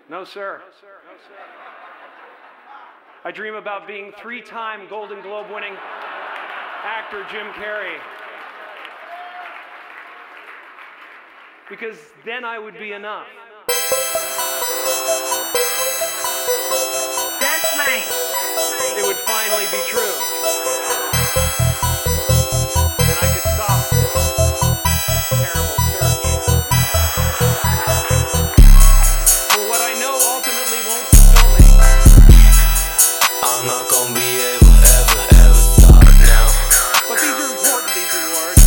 No, sir. I dream about being three-time Golden Globe winning actor Jim Carrey. Because then I would be enough. That's nice. It would finally be true. And I could stop this terrible search for what I know ultimately won't fulfill me. I'm not gonna be able ever stop now. But these are important, these awards.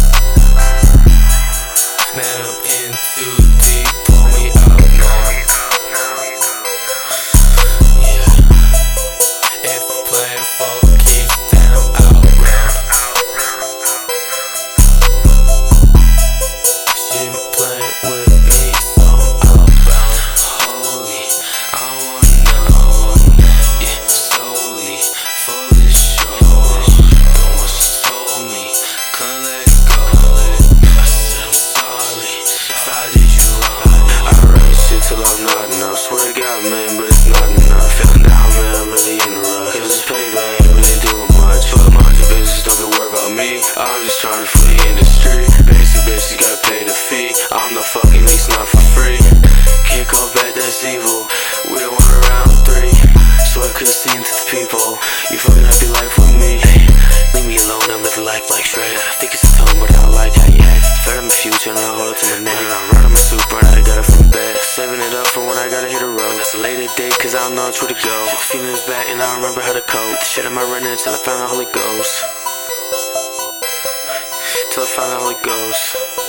Man, I'm in too deep, pull me out now. Yeah. If you're playing for keeps, then I'm out now. She been playing with me, so I'm outbound. Holy, I wanna know, yeah, solely for this show. Doing what she told me, couldn't let go. I said I'm sorry if I did you wrong. I write shit till I'm not enough. Swear to God, man, but it's not enough. Feeling down, man, I'm really in the rut. Cause this paper ain't really doing much. Fuck mind your business, don't be worried about me. I'm just trying to flee the industry. Basic bitches gotta pay the fee. I'm not fucking least not for free. Can't call back, that's evil. We don't want around three. So I could've seen to the people. You fucking happy life with me. Leave me alone, I'm living life like Shrek. Think it's a tone, but I don't like how you act. Fed on my future and I hold it to my neck. I'm riding my super and I got it from bed. Saving it up for when I gotta hit a road. That's a later date cause I don't know which way to go. Feeling is back and I don't remember how to cope. The shit I might run until I find the Holy Ghost. Till I find the Holy Ghost.